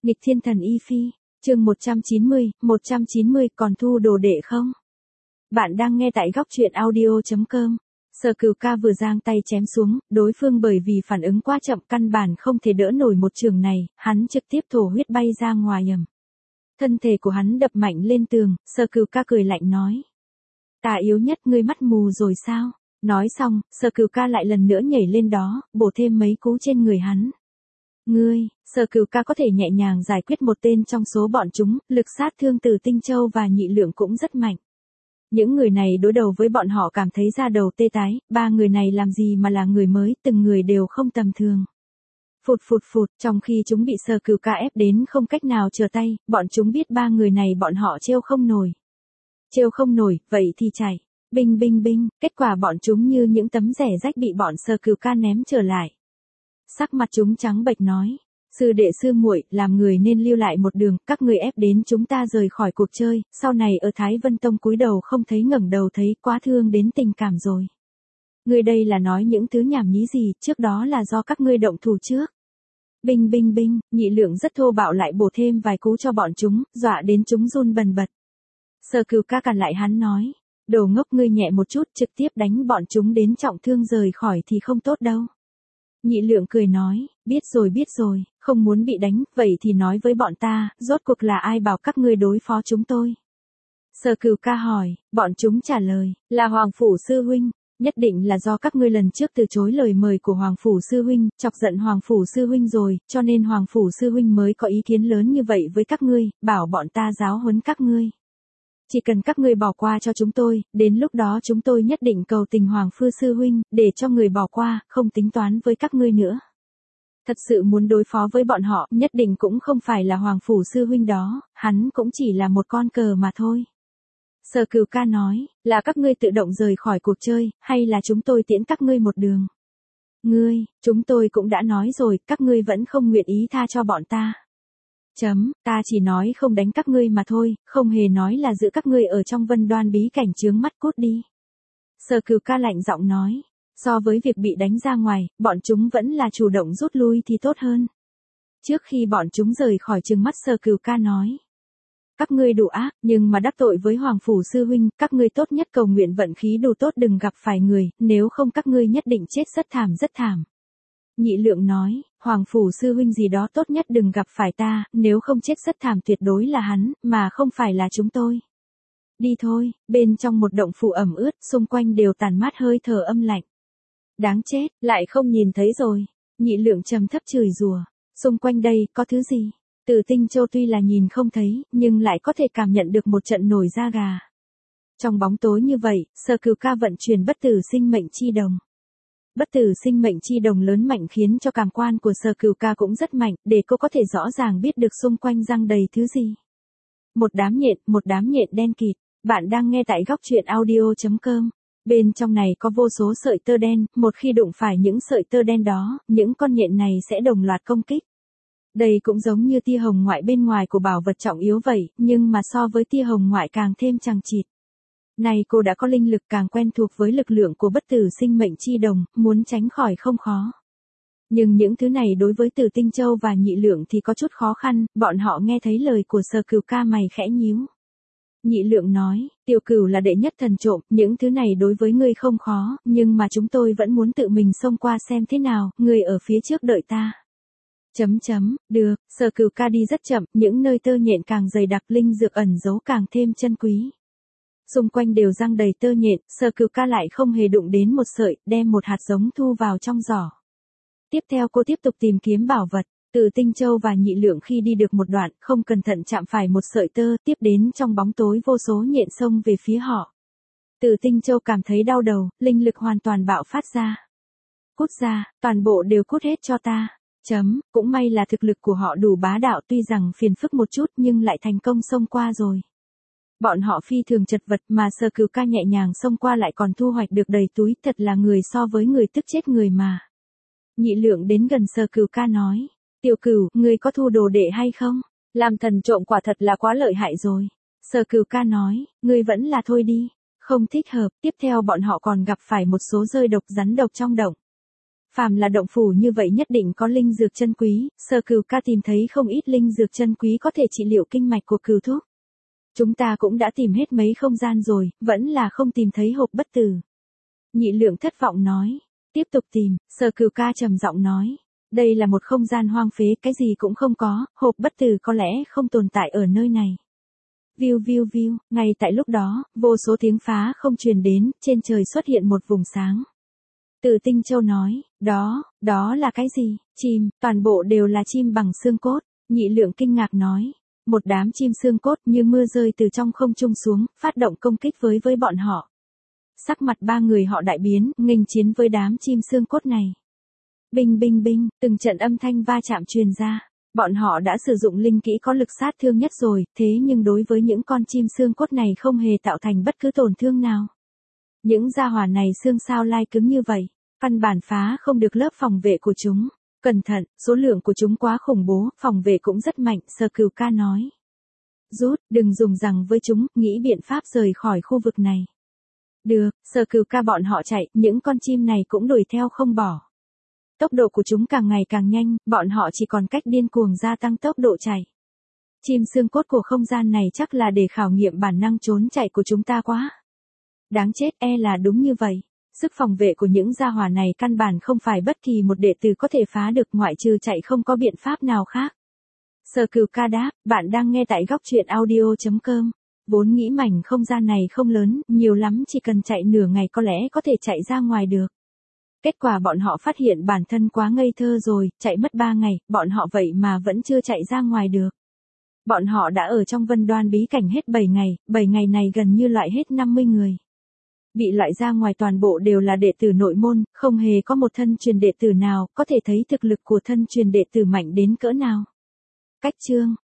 Nghịch thiên thần y phi, chương 190 còn thu đồ đệ không? Bạn đang nghe tại góc truyện audio.com. Sở Cửu Ca vừa giang tay chém xuống, đối phương bởi vì phản ứng quá chậm căn bản không thể đỡ nổi một trường này, hắn trực tiếp thổ huyết bay ra ngoài ầm. Thân thể của hắn đập mạnh lên tường, Sở Cửu Ca cười lạnh nói. Ta yếu nhất ngươi mắt mù rồi sao? Nói xong, Sở Cửu Ca lại lần nữa nhảy lên đó, bổ thêm mấy cú trên người hắn. Ngươi, Sở Cửu Ca có thể nhẹ nhàng giải quyết một tên trong số bọn chúng, lực sát thương từ Tinh Châu và Nhị Lượng cũng rất mạnh. Những người này đối đầu với bọn họ cảm thấy da đầu tê tái, ba người này làm gì mà là người mới, từng người đều không tầm thường. Phụt, trong khi chúng bị Sở Cửu Ca ép đến không cách nào trở tay, bọn chúng biết ba người này bọn họ trêu không nổi. Trêu không nổi, vậy thì chạy. Binh, kết quả bọn chúng như những tấm rẻ rách bị bọn Sở Cửu Ca ném trở lại. Sắc mặt chúng trắng bệch nói, sư đệ sư muội, làm người nên lưu lại một đường, các người ép đến chúng ta rời khỏi cuộc chơi, sau này ở Thái Vân Tông cúi đầu không thấy ngẩng đầu thấy, quá thương đến tình cảm rồi. Ngươi đây là nói những thứ nhảm nhí gì, trước đó là do các ngươi động thủ trước. Binh, Nhị Lượng rất thô bạo lại bổ thêm vài cú cho bọn chúng, dọa đến chúng run bần bật. Sở Cửu Ca cản lại hắn nói, đồ ngốc, ngươi nhẹ một chút trực tiếp đánh bọn chúng đến trọng thương rời khỏi thì không tốt đâu. Nhị Lượng cười nói, biết rồi, không muốn bị đánh, vậy thì nói với bọn ta, rốt cuộc là ai bảo các ngươi đối phó chúng tôi. Sở Cửu Ca hỏi, bọn chúng trả lời, là Hoàng Phủ Sư Huynh, nhất định là do các ngươi lần trước từ chối lời mời của Hoàng Phủ Sư Huynh, chọc giận Hoàng Phủ Sư Huynh rồi, cho nên Hoàng Phủ Sư Huynh mới có ý kiến lớn như vậy với các ngươi, bảo bọn ta giáo huấn các ngươi. Chỉ cần các ngươi bỏ qua cho chúng tôi, đến lúc đó chúng tôi nhất định cầu tình Hoàng Phư Sư Huynh, để cho người bỏ qua, không tính toán với các ngươi nữa. Thật sự muốn đối phó với bọn họ, nhất định cũng không phải là Hoàng Phủ Sư Huynh đó, hắn cũng chỉ là một con cờ mà thôi. Sở Cửu Ca nói, là các ngươi tự động rời khỏi cuộc chơi, hay là chúng tôi tiễn các ngươi một đường? Chúng tôi cũng đã nói rồi, các ngươi vẫn không nguyện ý tha cho bọn ta. Ta chỉ nói không đánh các ngươi mà thôi, không hề nói là giữ các ngươi ở trong Vân Đoan bí cảnh chướng mắt cút đi. Sở Cửu Ca lạnh giọng nói, so với việc bị đánh ra ngoài, bọn chúng vẫn là chủ động rút lui thì tốt hơn. Trước khi bọn chúng rời khỏi trừng mắt Sở Cửu Ca nói, các ngươi đủ ác, nhưng mà đắc tội với Hoàng Phủ Sư Huynh, các ngươi tốt nhất cầu nguyện vận khí đủ tốt đừng gặp phải người, nếu không các ngươi nhất định chết rất thảm. Nhị Lượng nói, Hoàng Phủ Sư Huynh gì đó tốt nhất đừng gặp phải ta, nếu không chết rất thảm tuyệt đối là hắn, mà không phải là chúng tôi. Đi thôi, bên trong một động phủ ẩm ướt, xung quanh đều tàn mát hơi thở âm lạnh. Đáng chết, lại không nhìn thấy rồi. Nhị Lượng trầm thấp chửi rủa, xung quanh đây có thứ gì? Từ Tinh Châu tuy là nhìn không thấy, nhưng lại có thể cảm nhận được một trận nổi da gà. Trong bóng tối như vậy, Sở Cửu Ca vận chuyển bất tử sinh mệnh chi đồng. Bất tử sinh mệnh chi đồng lớn mạnh khiến cho cảm quan của Sở Cửu Ca cũng rất mạnh, để cô có thể rõ ràng biết được xung quanh răng đầy thứ gì. Một đám nhện đen kịt. Bạn đang nghe tại góc truyện audio.com. Bên trong này có vô số sợi tơ đen, một khi đụng phải những sợi tơ đen đó, những con nhện này sẽ đồng loạt công kích. Đây cũng giống như tia hồng ngoại bên ngoài của bảo vật trọng yếu vậy, nhưng mà so với tia hồng ngoại càng thêm chằng chịt. Này cô đã có linh lực càng quen thuộc với lực lượng của bất tử sinh mệnh chi đồng, muốn tránh khỏi không khó. Nhưng những thứ này đối với Từ Tinh Châu và Nhị Lượng thì có chút khó khăn, bọn họ nghe thấy lời của Sở Cửu Ca mày khẽ nhíu. Nhị Lượng nói, Tiểu Cửu là đệ nhất thần trộm, những thứ này đối với ngươi không khó, nhưng mà chúng tôi vẫn muốn tự mình xông qua xem thế nào, ngươi ở phía trước đợi ta. Được, Sở Cửu Ca đi rất chậm, những nơi tơ nhện càng dày đặc linh dược ẩn giấu càng thêm chân quý. Xung quanh đều răng đầy tơ nhện, Sở Cửu Ca lại không hề đụng đến một sợi, đem một hạt giống thu vào trong giỏ. Tiếp theo cô tiếp tục tìm kiếm bảo vật, Từ Tinh Châu và Nhị Lượng khi đi được một đoạn, không cẩn thận chạm phải một sợi tơ, tiếp đến trong bóng tối vô số nhện xông về phía họ. Từ Tinh Châu cảm thấy đau đầu, linh lực hoàn toàn bạo phát ra. Cút ra, toàn bộ đều cút hết cho ta. Cũng may là thực lực của họ đủ bá đạo tuy rằng phiền phức một chút nhưng lại thành công xông qua rồi. Bọn họ phi thường chật vật mà Sở Cửu Ca nhẹ nhàng xông qua lại còn thu hoạch được đầy túi, thật là người so với người tức chết người mà. Nhị Lượng đến gần Sở Cửu Ca nói, Tiểu Cửu, ngươi có thu đồ đệ hay không? Làm thần trộm quả thật là quá lợi hại rồi. Sở Cửu Ca nói, ngươi vẫn là thôi đi, không thích hợp. Tiếp theo bọn họ còn gặp phải một số rơi độc rắn độc trong động. Phàm là động phủ như vậy nhất định có linh dược chân quý, Sở Cửu ca tìm thấy không ít linh dược chân quý có thể trị liệu kinh mạch của Cửu Thúc. Chúng ta cũng đã tìm hết mấy không gian rồi, vẫn là không tìm thấy hộp bất tử. Nhị Lượng thất vọng nói. Tiếp tục tìm, Sở Cửu ca trầm giọng nói. Đây là một không gian hoang phế, cái gì cũng không có, hộp bất tử có lẽ không tồn tại ở nơi này. Viu viu viu, ngay tại lúc đó, vô số tiếng phá không truyền đến, trên trời xuất hiện một vùng sáng. Từ Tinh Châu nói, đó là cái gì? Chim, toàn bộ đều là chim bằng xương cốt. Nhị Lượng kinh ngạc nói. Một đám chim xương cốt như mưa rơi từ trong không trung xuống, phát động công kích với bọn họ. Sắc mặt ba người họ đại biến, nghênh chiến với đám chim xương cốt này. Binh binh binh, từng trận âm thanh va chạm truyền ra. Bọn họ đã sử dụng linh kỹ có lực sát thương nhất rồi, thế nhưng đối với những con chim xương cốt này không hề tạo thành bất cứ tổn thương nào. Những gia hỏa này xương sao lai cứng như vậy, căn bản phá không được lớp phòng vệ của chúng. Cẩn thận, số lượng của chúng quá khủng bố, phòng vệ cũng rất mạnh, Sở Cửu ca nói. Rút, đừng dùng rằng với chúng, nghĩ biện pháp rời khỏi khu vực này. Được, Sở Cửu ca bọn họ chạy, những con chim này cũng đuổi theo không bỏ. Tốc độ của chúng càng ngày càng nhanh, bọn họ chỉ còn cách điên cuồng gia tăng tốc độ chạy. Chim xương cốt của không gian này chắc là để khảo nghiệm bản năng trốn chạy của chúng ta quá. Đáng chết, là đúng như vậy. Sức phòng vệ của những gia hỏa này căn bản không phải bất kỳ một đệ tử có thể phá được, ngoại trừ chạy không có biện pháp nào khác. Sở Cửu ca đáp, bạn đang nghe tại góc truyện audio.com. Vốn nghĩ mảnh không gian này không lớn, nhiều lắm chỉ cần chạy nửa ngày có lẽ có thể chạy ra ngoài được. Kết quả bọn họ phát hiện bản thân quá ngây thơ rồi, chạy mất 3 ngày, bọn họ vậy mà vẫn chưa chạy ra ngoài được. Bọn họ đã ở trong Vân Đoan bí cảnh hết 7 ngày, 7 ngày này gần như loại hết 50 người. Bị loại ra ngoài toàn bộ đều là đệ tử nội môn, không hề có một thân truyền đệ tử nào, có thể thấy thực lực của thân truyền đệ tử mạnh đến cỡ nào. Cách chương